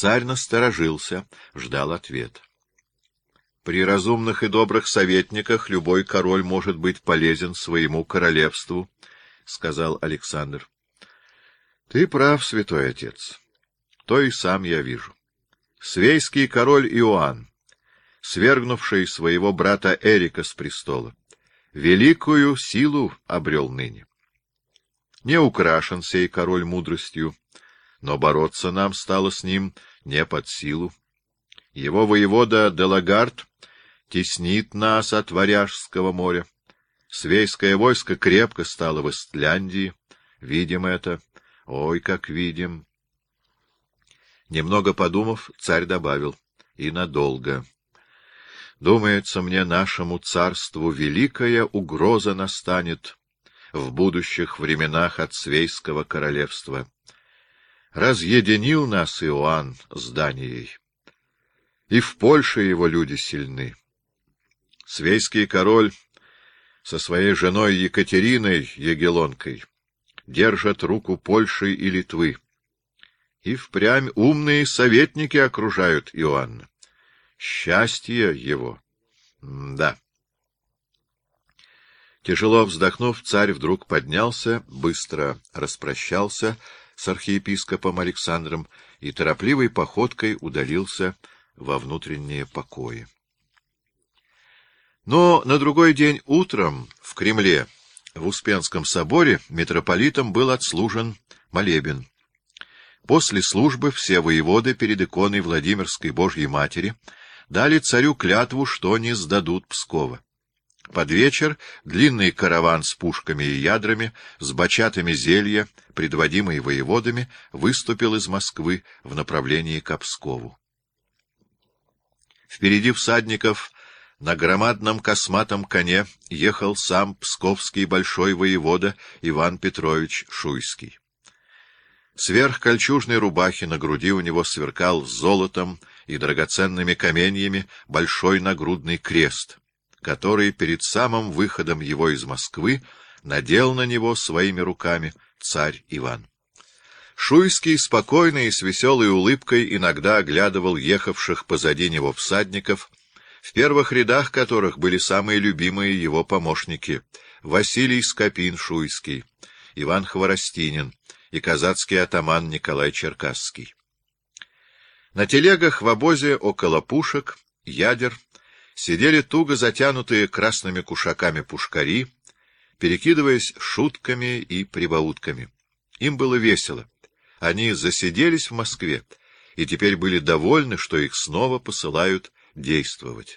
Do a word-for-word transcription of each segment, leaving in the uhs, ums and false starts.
Царь насторожился, ждал ответа. При разумных и добрых советниках любой король может быть полезен своему королевству, — сказал Александр. — Ты прав, святой отец. То и сам я вижу. Свейский король Иоанн, свергнувший своего брата Эрика с престола, великую силу обрел ныне. Не украшен сей король мудростью, но бороться нам стало с ним не под силу. Его воевода Делагард теснит нас от Варяжского моря. Свейское войско крепко стало в Истляндии. Видим это. Ой, как видим. Немного подумав, царь добавил: и надолго. Думается мне, нашему царству великая угроза настанет в будущих временах от Свейского королевства. Разъединил нас Иоанн с Данией, и в Польше его люди сильны. Свейский король со своей женой Екатериной Егелонкой держат руку Польши и Литвы. И впрямь умные советники окружают Иоанна. Счастье его. М да. Тяжело вздохнув, царь вдруг поднялся, быстро распрощался с архиепископом Александром и торопливой походкой удалился во внутренние покои. Но на другой день утром в Кремле, в Успенском соборе, митрополитом был отслужен молебен. После службы все воеводы перед иконой Владимирской Божьей Матери дали царю клятву, что не сдадут Пскова. Под вечер длинный караван с пушками и ядрами, с бочатами зелья, предводимый воеводами, выступил из Москвы в направлении к Пскову. Впереди всадников на громадном косматом коне ехал сам псковский большой воевода Иван Петрович Шуйский. Сверх кольчужной рубахи на груди у него сверкал золотом и драгоценными каменьями большой нагрудный крест, который перед самым выходом его из Москвы надел на него своими руками царь Иван. Шуйский спокойно и с веселой улыбкой иногда оглядывал ехавших позади него всадников, в первых рядах которых были самые любимые его помощники — Василий Скопин-Шуйский, Иван Хворостинин и казацкий атаман Николай Черкасский. На телегах в обозе около пушек, ядер, сидели туго затянутые красными кушаками пушкари, перекидываясь шутками и прибаутками. Им было весело. Они засиделись в Москве и теперь были довольны, что их снова посылают действовать.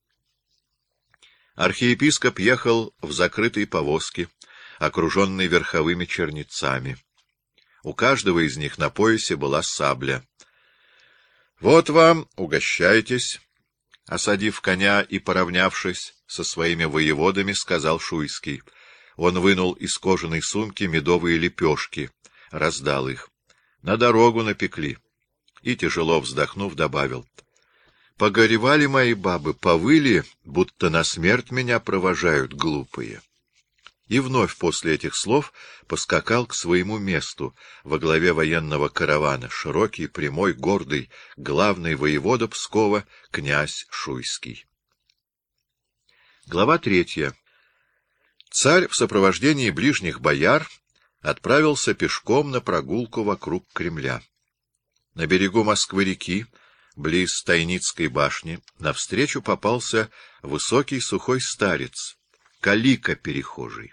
Архиепископ ехал в закрытой повозке, окруженной верховыми чернецами. У каждого из них на поясе была сабля. — Вот вам, угощайтесь! — осадив коня и поравнявшись со своими воеводами, сказал Шуйский. Он вынул из кожаной сумки медовые лепешки, раздал их. На дорогу напекли. И, тяжело вздохнув, добавил: — Погоревали мои бабы, повыли, будто на смерть меня провожают глупые. И вновь после этих слов поскакал к своему месту во главе военного каравана, широкий, прямой, гордый, главный воевода Пскова, князь Шуйский. Глава третья. Царь в сопровождении ближних бояр отправился пешком на прогулку вокруг Кремля. На берегу Москвы-реки, близ Тайницкой башни, навстречу попался высокий сухой старец, калика перехожий.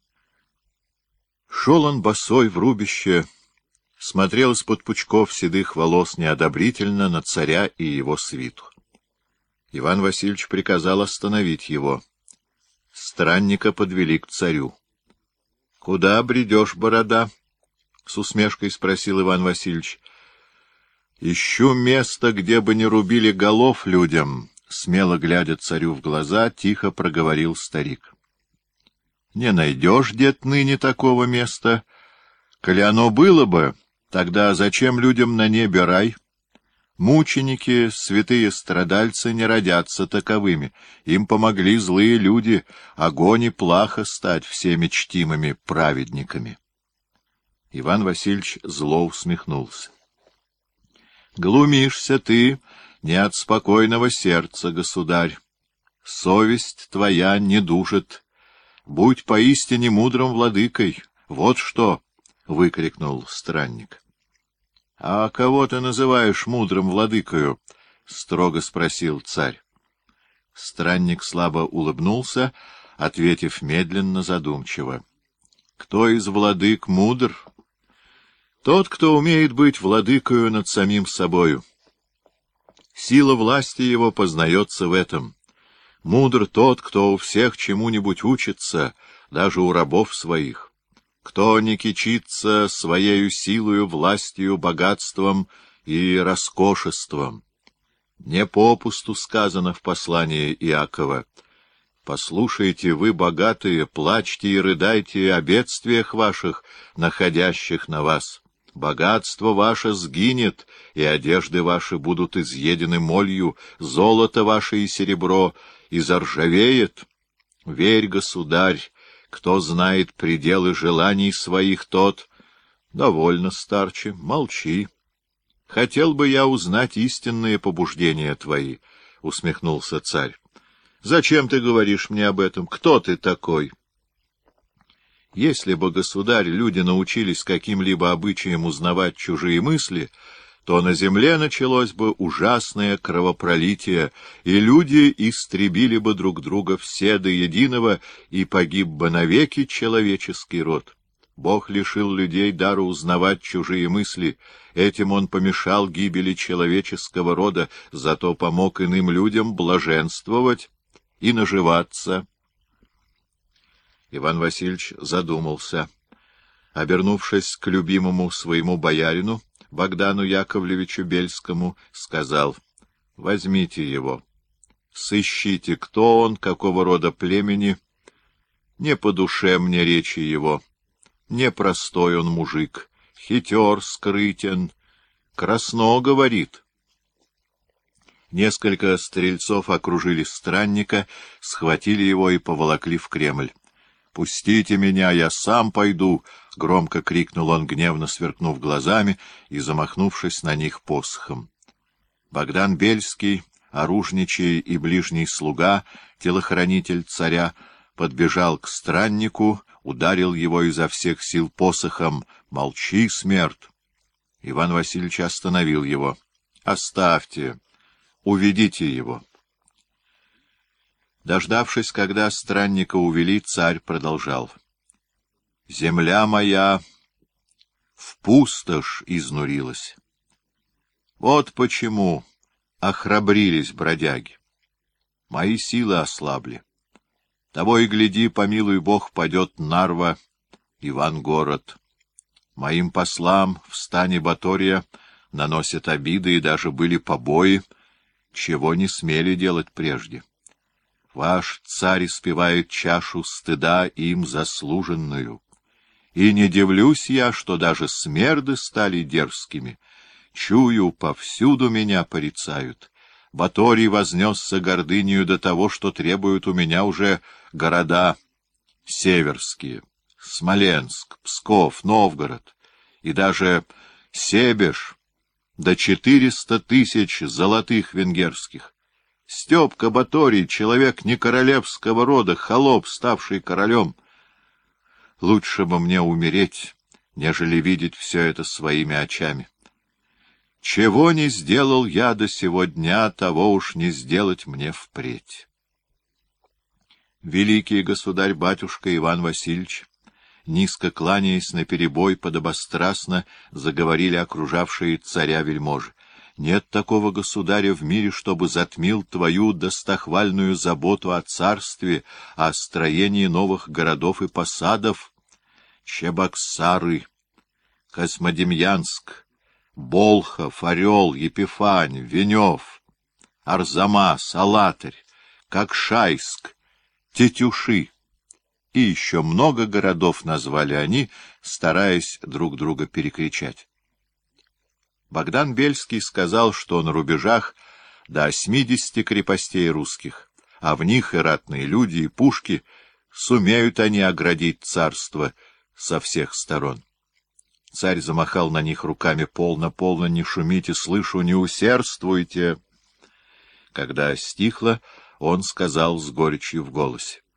Шел он босой в рубище, смотрел из-под пучков седых волос неодобрительно на царя и его свиту. Иван Васильевич приказал остановить его. Странника подвели к царю. — Куда бредешь, борода? — с усмешкой спросил Иван Васильевич. — Ищу место, где бы не рубили голов людям, — смело глядя царю в глаза, тихо проговорил старик. — Не найдешь, дед, ныне такого места. Коли оно было бы, тогда зачем людям на небе рай? Мученики, святые страдальцы не родятся таковыми. Им помогли злые люди, огонь и плаха стать всеми чтимыми праведниками. Иван Васильевич зло усмехнулся. Глумишься ты не от спокойного сердца, государь. Совесть твоя не душит. Будь поистине мудрым владыкой. Вот что! — выкрикнул странник. — А кого ты называешь мудрым владыкою? — строго спросил царь. Странник слабо улыбнулся, ответив медленно, задумчиво. — Кто из владык мудр? Тот, кто умеет быть владыкою над самим собою. Сила власти его познается в этом. Мудр тот, кто у всех чему-нибудь учится, даже у рабов своих. Кто не кичится своею силою, властью, богатством и роскошеством. Не попусту сказано в послании Иакова: «Послушайте, вы, богатые, плачьте и рыдайте о бедствиях ваших, находящих на вас. Богатство ваше сгинет, и одежды ваши будут изъедены молью, золото ваше и серебро и заржавеет. Верь, государь, кто знает пределы желаний своих, тот... Довольно, старче, молчи. Хотел бы я узнать истинные побуждения твои, — усмехнулся царь. Зачем ты говоришь мне об этом? Кто ты такой? Если бы, государь, люди научились каким-либо обычаям узнавать чужие мысли, то на земле началось бы ужасное кровопролитие, и люди истребили бы друг друга все до единого, и погиб бы навеки человеческий род. Бог лишил людей дара узнавать чужие мысли, этим он помешал гибели человеческого рода, зато помог иным людям блаженствовать и наживаться. Иван Васильевич задумался. Обернувшись к любимому своему боярину, Богдану Яковлевичу Бельскому, сказал: — Возьмите его. Сыщите, кто он, какого рода племени. Не по душе мне речи его. Непростой он мужик, хитер, скрытен, красно говорит. Несколько стрельцов окружили странника, схватили его и поволокли в Кремль. — Пустите меня, я сам пойду! — громко крикнул он, гневно сверкнув глазами и замахнувшись на них посохом. Богдан Бельский, оружничий и ближний слуга, телохранитель царя, подбежал к страннику, ударил его изо всех сил посохом. — Молчи, смерть! Иван Васильевич остановил его. — Оставьте, уведите его. Дождавшись, когда странника увели, царь продолжал. — Земля моя в пустошь изнурилась. Вот почему охрабрились бродяги. Мои силы ослабли. Того и гляди, помилуй Бог, падет Нарва, Ивангород. Моим послам в стане Батория наносят обиды, и даже были побои, чего не смели делать прежде. Ваш царь испевает чашу стыда им заслуженную. И не дивлюсь я, что даже смерды стали дерзкими. Чую, повсюду меня порицают. Баторий вознесся гордынею до того, что требуют у меня уже города северские, Смоленск, Псков, Новгород и даже Себеж, до четыреста тысяч золотых венгерских. Степка Баторий — человек не королевского рода, холоп, ставший королем. Лучше бы мне умереть, нежели видеть все это своими очами. Чего не сделал я до сего дня, того уж не сделать мне впредь. Великий государь-батюшка Иван Васильевич, низко кланяясь наперебой, подобострастно заговорили окружавшие царя вельможи. Нет такого государя в мире, чтобы затмил твою достохвальную заботу о царстве, о строении новых городов и посадов. Чебоксары, Космодемьянск, Болхов, Орел, Епифань, Венев, Арзамас, Алатырь, Кокшайск, Тетюши. И еще много городов назвали они, стараясь друг друга перекричать. Богдан Бельский сказал, что на рубежах до осьмидесяти крепостей русских, а в них и ратные люди, и пушки, сумеют они оградить царство со всех сторон. Царь замахал на них руками: «Полно, полно, не шумите, слышу, не усердствуйте!» Когда стихло, он сказал с горечью в голосе: